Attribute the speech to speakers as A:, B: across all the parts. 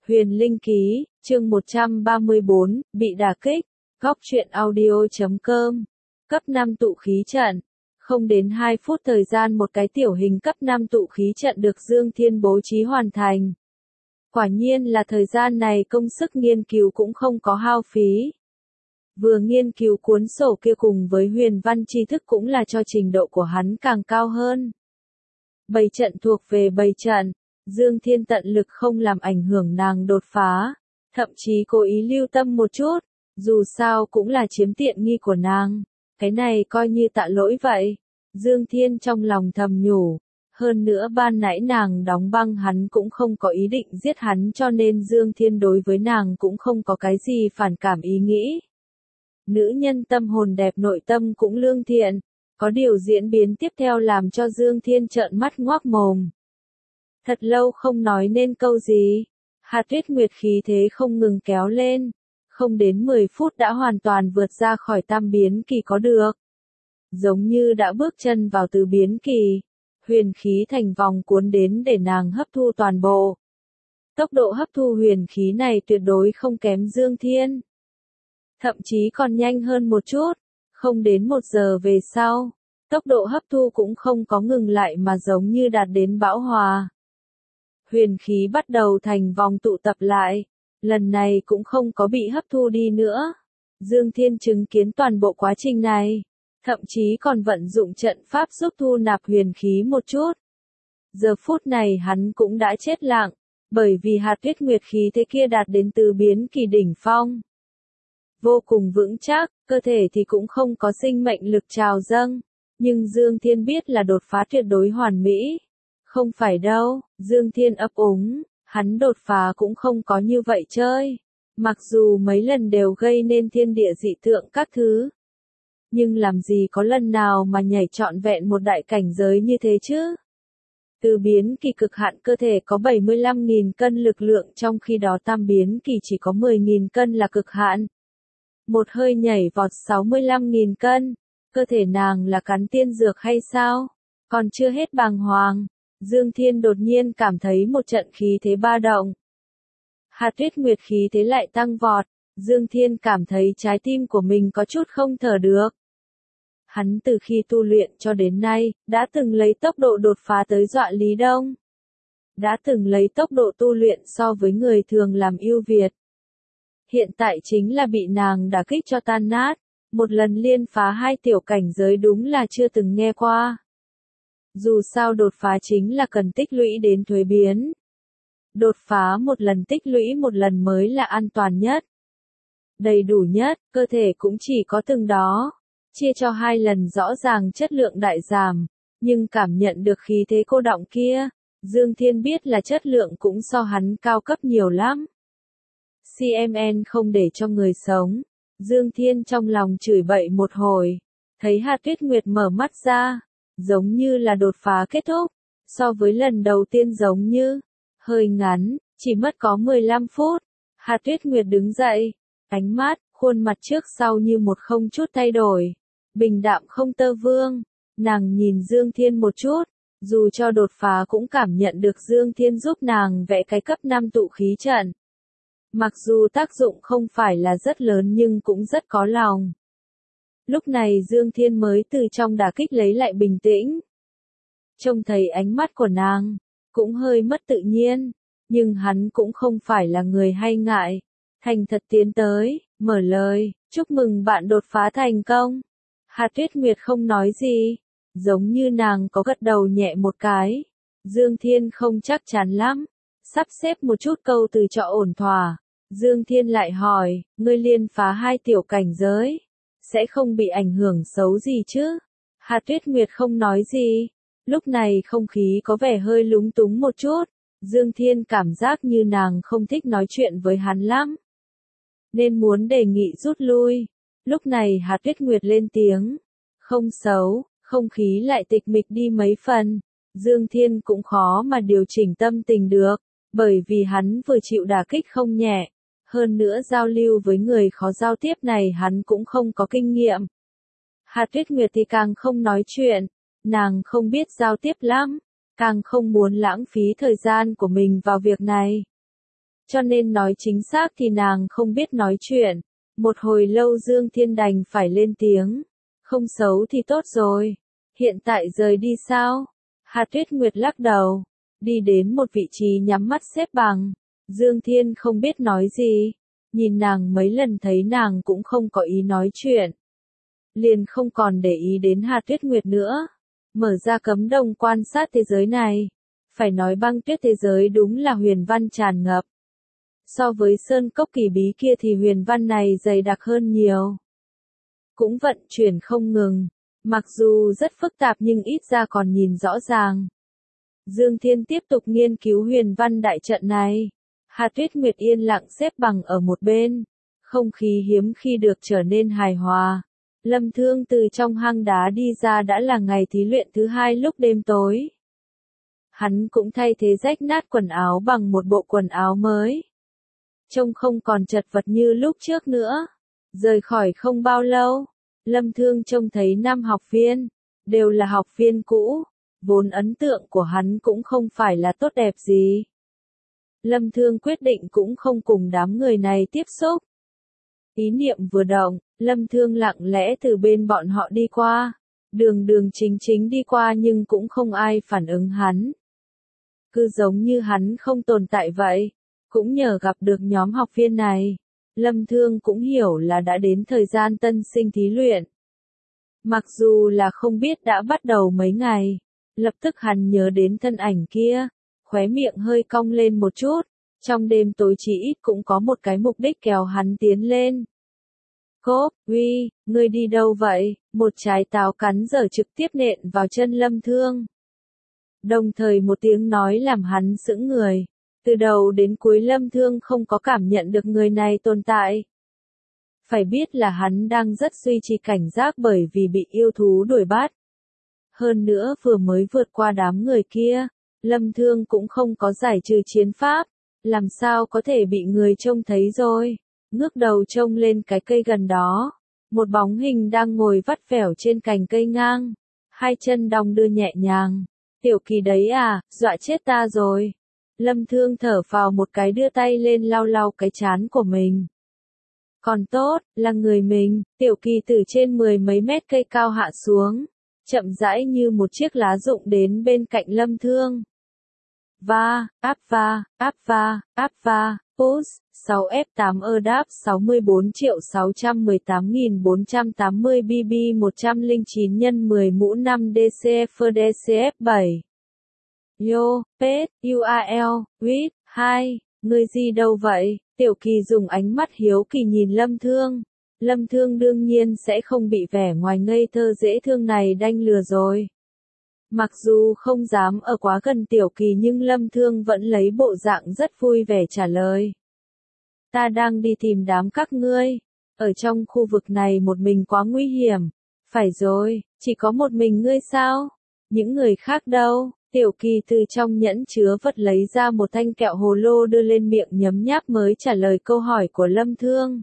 A: Huyền Linh Ký, chương 134, bị đả kích, góc truyện audio.com, cấp 5 tụ khí trận. Không đến 2 phút thời gian một cái tiểu hình cấp 5 tụ khí trận được Dương Thiên bố trí hoàn thành. Quả nhiên là thời gian này công sức nghiên cứu cũng không có hao phí. Vừa nghiên cứu cuốn sổ kia cùng với huyền văn tri thức cũng là cho trình độ của hắn càng cao hơn. Bày trận thuộc về bày trận, Dương Thiên tận lực không làm ảnh hưởng nàng đột phá, thậm chí cố ý lưu tâm một chút, dù sao cũng là chiếm tiện nghi của nàng, cái này coi như tạ lỗi vậy. Dương Thiên trong lòng thầm nhủ, hơn nữa ban nãy nàng đóng băng hắn cũng không có ý định giết hắn cho nên Dương Thiên đối với nàng cũng không có cái gì phản cảm ý nghĩ. Nữ nhân tâm hồn đẹp nội tâm cũng lương thiện, có điều diễn biến tiếp theo làm cho Dương Thiên trợn mắt ngoác mồm. Thật lâu không nói nên câu gì, hạt tuyết nguyệt khí thế không ngừng kéo lên, không đến 10 phút đã hoàn toàn vượt ra khỏi tam biến kỳ có được. Giống như đã bước chân vào tứ biến kỳ, huyền khí thành vòng cuốn đến để nàng hấp thu toàn bộ. Tốc độ hấp thu huyền khí này tuyệt đối không kém Dương Thiên. Thậm chí còn nhanh hơn một chút, không đến 1 giờ về sau, tốc độ hấp thu cũng không có ngừng lại mà giống như đạt đến bão hòa. Huyền khí bắt đầu thành vòng tụ tập lại, lần này cũng không có bị hấp thu đi nữa. Dương Thiên chứng kiến toàn bộ quá trình này, thậm chí còn vận dụng trận pháp giúp thu nạp huyền khí một chút. Giờ phút này hắn cũng đã chết lặng, bởi vì hạt tuyết nguyệt khí thế kia đạt đến tứ biến kỳ đỉnh phong. Vô cùng vững chắc, cơ thể thì cũng không có sinh mệnh lực trào dâng, nhưng Dương Thiên biết là đột phá tuyệt đối hoàn mỹ. Không phải đâu, Dương Thiên ấp úng, hắn đột phá cũng không có như vậy chơi. Mặc dù mấy lần đều gây nên thiên địa dị tượng các thứ. Nhưng làm gì có lần nào mà nhảy trọn vẹn một đại cảnh giới như thế chứ? Từ biến kỳ cực hạn cơ thể có 75.000 cân lực lượng trong khi đó tam biến kỳ chỉ có 10.000 cân là cực hạn. Một hơi nhảy vọt 65.000 cân, cơ thể nàng là cắn tiên dược hay sao? Còn chưa hết bàng hoàng, Dương Thiên đột nhiên cảm thấy một trận khí thế ba động. Hạt tuyết nguyệt khí thế lại tăng vọt, Dương Thiên cảm thấy trái tim của mình có chút không thở được. Hắn từ khi tu luyện cho đến nay, đã từng lấy tốc độ đột phá tới dọa Lý Đông. Đã từng lấy tốc độ tu luyện so với người thường làm ưu việt. Hiện tại chính là bị nàng đả kích cho tan nát, một lần liên phá 2 tiểu cảnh giới đúng là chưa từng nghe qua. Dù sao đột phá chính là cần tích lũy đến thuế biến. Đột phá một lần tích lũy một lần mới là an toàn nhất. Đầy đủ nhất, cơ thể cũng chỉ có từng đó. Chia cho 2 lần rõ ràng chất lượng đại giảm, nhưng cảm nhận được khí thế cô đọng kia, Dương Thiên biết là chất lượng cũng so hắn cao cấp nhiều lắm. CMN không để cho người sống. Dương Thiên trong lòng chửi bậy một hồi, thấy hạt tuyết nguyệt mở mắt ra, giống như là đột phá kết thúc, so với lần đầu tiên giống như, hơi ngắn, chỉ mất có 15 phút. Hạt tuyết nguyệt đứng dậy, ánh mắt, khuôn mặt trước sau như một không chút thay đổi, bình đạm không tơ vương. Nàng nhìn Dương Thiên một chút, dù cho đột phá cũng cảm nhận được Dương Thiên giúp nàng vẽ cái cấp 5 tụ khí trận. Mặc dù tác dụng không phải là rất lớn nhưng cũng rất có lòng. Lúc này Dương Thiên mới từ trong đả kích lấy lại bình tĩnh. Trông thấy ánh mắt của nàng, cũng hơi mất tự nhiên, nhưng hắn cũng không phải là người hay ngại. Thành thật tiến tới, mở lời, chúc mừng bạn đột phá thành công. Hạt tuyết nguyệt không nói gì, giống như nàng có gật đầu nhẹ một cái. Dương Thiên không chắc chắn lắm, sắp xếp một chút câu từ cho ổn thỏa. Dương Thiên lại hỏi, ngươi liên phá 2 tiểu cảnh giới, sẽ không bị ảnh hưởng xấu gì chứ? Hạt tuyết nguyệt không nói gì, lúc này không khí có vẻ hơi lúng túng một chút, Dương Thiên cảm giác như nàng không thích nói chuyện với hắn lắm, nên muốn đề nghị rút lui. Lúc này hạt tuyết nguyệt lên tiếng, không xấu, không khí lại tịch mịch đi mấy phần, Dương Thiên cũng khó mà điều chỉnh tâm tình được, bởi vì hắn vừa chịu đả kích không nhẹ. Hơn nữa giao lưu với người khó giao tiếp này hắn cũng không có kinh nghiệm. Hạt tuyết nguyệt thì càng không nói chuyện, nàng không biết giao tiếp lắm, càng không muốn lãng phí thời gian của mình vào việc này. cho nên nói chính xác thì nàng không biết nói chuyện. Một hồi lâu Dương Thiên đành phải lên tiếng. Không xấu thì tốt rồi. Hiện tại rời đi sao? Hà Tuyết Nguyệt lắc đầu. Đi đến một vị trí nhắm mắt xếp bằng. Dương Thiên không biết nói gì. Nhìn nàng mấy lần thấy nàng cũng không có ý nói chuyện. Liền không còn để ý đến Hà Tuyết Nguyệt nữa. Mở ra cấm đồng quan sát thế giới này. Phải nói băng tuyết thế giới đúng là huyền văn tràn ngập. So với sơn cốc kỳ bí kia thì huyền văn này dày đặc hơn nhiều. Cũng vận chuyển không ngừng. Mặc dù rất phức tạp nhưng ít ra còn nhìn rõ ràng. Dương Thiên tiếp tục nghiên cứu huyền văn đại trận này. Hà Tuyết Nguyệt yên lặng xếp bằng ở một bên. Không khí hiếm khi được trở nên hài hòa. Lâm Thương từ trong hang đá đi ra đã là ngày thí luyện thứ 2 lúc đêm tối. Hắn cũng thay thế rách nát quần áo bằng một bộ quần áo mới. Trông không còn chật vật như lúc trước nữa. Rời khỏi không bao lâu, Lâm Thương trông thấy 5 học viên, đều là học viên cũ, vốn ấn tượng của hắn cũng không phải là tốt đẹp gì. Lâm Thương quyết định cũng không cùng đám người này tiếp xúc. Ý niệm vừa động, Lâm Thương lặng lẽ từ bên bọn họ đi qua, đường chính chính đi qua nhưng cũng không ai phản ứng hắn. Cứ giống như hắn không tồn tại vậy, cũng nhờ gặp được nhóm học viên này. Lâm Thương cũng hiểu là đã đến thời gian tân sinh thí luyện. Mặc dù là không biết đã bắt đầu mấy ngày, lập tức hắn nhớ đến thân ảnh kia, khóe miệng hơi cong lên một chút, trong đêm tối chỉ ít cũng có một cái mục đích kéo hắn tiến lên. Cốp, uy, ngươi đi đâu vậy? Một trái táo cắn dở trực tiếp nện vào chân Lâm Thương. Đồng thời một tiếng nói làm hắn sững người. Từ đầu đến cuối Lâm Thương không có cảm nhận được người này tồn tại. Phải biết là hắn đang rất duy trì cảnh giác bởi vì bị yêu thú đuổi bắt. Hơn nữa vừa mới vượt qua đám người kia, Lâm Thương cũng không có giải trừ chiến pháp, làm sao có thể bị người trông thấy rồi. Ngước đầu trông lên cái cây gần đó, một bóng hình đang ngồi vắt vẻo trên cành cây ngang, hai chân đong đưa nhẹ nhàng. Tiểu Kỳ đấy à, dọa chết ta rồi. Lâm Thương thở phào một cái đưa tay lên lau lau cái trán của mình. Còn tốt, là người mình. Tiểu Kỳ từ trên 10 mấy mét cây cao hạ xuống, chậm rãi như một chiếc lá rụng đến bên cạnh Lâm Thương. Áp va, push, 6F8 đáp 64.618.480 BB 109 x 10 mũ 5 DCF DCF 7. Yo, pet, UAL, read, 2, người gì đâu vậy? Tiểu Kỳ dùng ánh mắt hiếu kỳ nhìn Lâm Thương. Lâm Thương đương nhiên sẽ không bị vẻ ngoài ngây thơ dễ thương này đanh lừa rồi. Mặc dù không dám ở quá gần Tiểu Kỳ nhưng Lâm Thương vẫn lấy bộ dạng rất vui vẻ trả lời. Ta đang đi tìm đám các ngươi. Ở trong khu vực này một mình quá nguy hiểm. Phải rồi, chỉ có một mình ngươi sao? Những người khác đâu? Tiểu Kỳ từ trong nhẫn chứa vật lấy ra một thanh kẹo hồ lô đưa lên miệng nhấm nháp mới trả lời câu hỏi của Lâm Thương.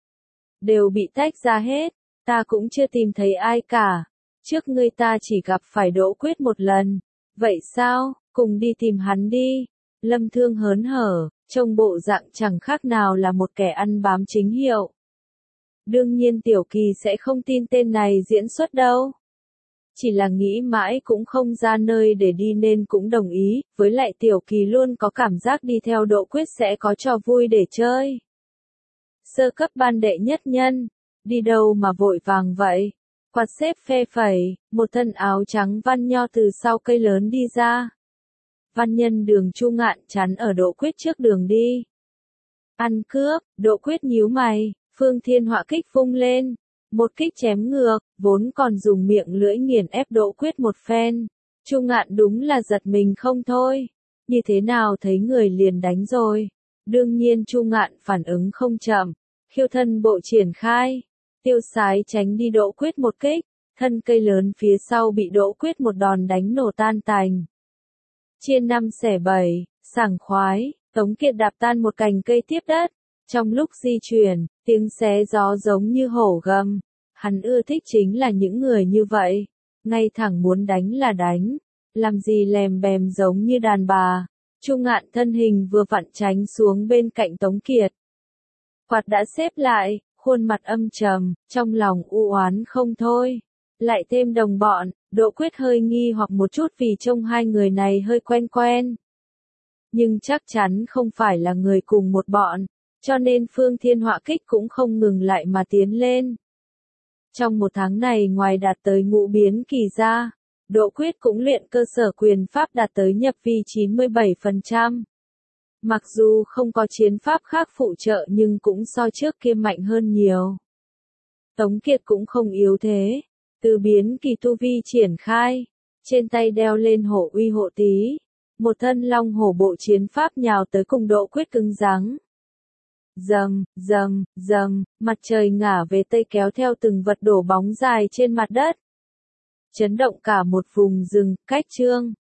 A: Đều bị tách ra hết, ta cũng chưa tìm thấy ai cả. Trước ngươi ta chỉ gặp phải Đỗ Quyết một lần. Vậy sao, cùng đi tìm hắn đi. Lâm Thương hớn hở, trông bộ dạng chẳng khác nào là một kẻ ăn bám chính hiệu. Đương nhiên Tiểu Kỳ sẽ không tin tên này diễn xuất đâu. Chỉ là nghĩ mãi cũng không ra nơi để đi nên cũng đồng ý, với lại Tiểu Kỳ luôn có cảm giác đi theo Đỗ Quyết sẽ có trò vui để chơi. Sơ cấp ban đệ nhất nhân, đi đâu mà vội vàng vậy? Quạt xếp phe phẩy, một thân áo trắng văn nho từ sau cây lớn đi ra. Văn nhân Đường Chu Ngạn chắn ở Đỗ Quyết trước đường đi. Ăn cướp, Đỗ Quyết nhíu mày, Phương Thiên Họa kích vung lên. Một kích chém ngược, vốn còn dùng miệng lưỡi nghiền ép Đỗ Quyết một phen. Chu Ngạn đúng là giật mình không thôi. Như thế nào thấy người liền đánh rồi. Đương nhiên Chu Ngạn phản ứng không chậm. Khiêu thân bộ triển khai. Tiêu sái tránh đi Đỗ Quyết một kích. Thân cây lớn phía sau bị Đỗ Quyết một đòn đánh nổ tan tành. Chia 5 xẻ 7, sảng khoái. Tống Kiệt đạp tan một cành cây tiếp đất. Trong lúc di chuyển, tiếng xé gió giống như hổ gầm. Hắn ưa thích chính là những người như vậy. Ngay thẳng muốn đánh là đánh. Làm gì lèm bèm giống như đàn bà. Chu Ngạn thân hình vừa vặn tránh xuống bên cạnh Tống Kiệt. Quạt đã xếp lại, khuôn mặt âm trầm, trong lòng u oán không thôi. Lại thêm đồng bọn, Đỗ Quyết hơi nghi hoặc một chút vì trông hai người này hơi quen quen. Nhưng chắc chắn không phải là người cùng một bọn, cho nên Phương Thiên Họa Kích cũng không ngừng lại mà tiến lên. Trong một tháng này ngoài đạt tới ngũ biến kỳ ra, Đỗ Quyết cũng luyện cơ sở quyền pháp đạt tới nhập vi 97%. Mặc dù không có chiến pháp khác phụ trợ nhưng cũng so trước kia mạnh hơn nhiều. Tống Kiệt cũng không yếu thế, từ biến kỳ tu vi triển khai, trên tay đeo lên hổ uy hộ tí, một thân long hổ bộ chiến pháp nhào tới cùng Đỗ Quyết cứng rắn. Rầm, rầm, rầm, mặt trời ngả về tây kéo theo từng vật đổ bóng dài trên mặt đất. Chấn động cả một vùng rừng, cách Trương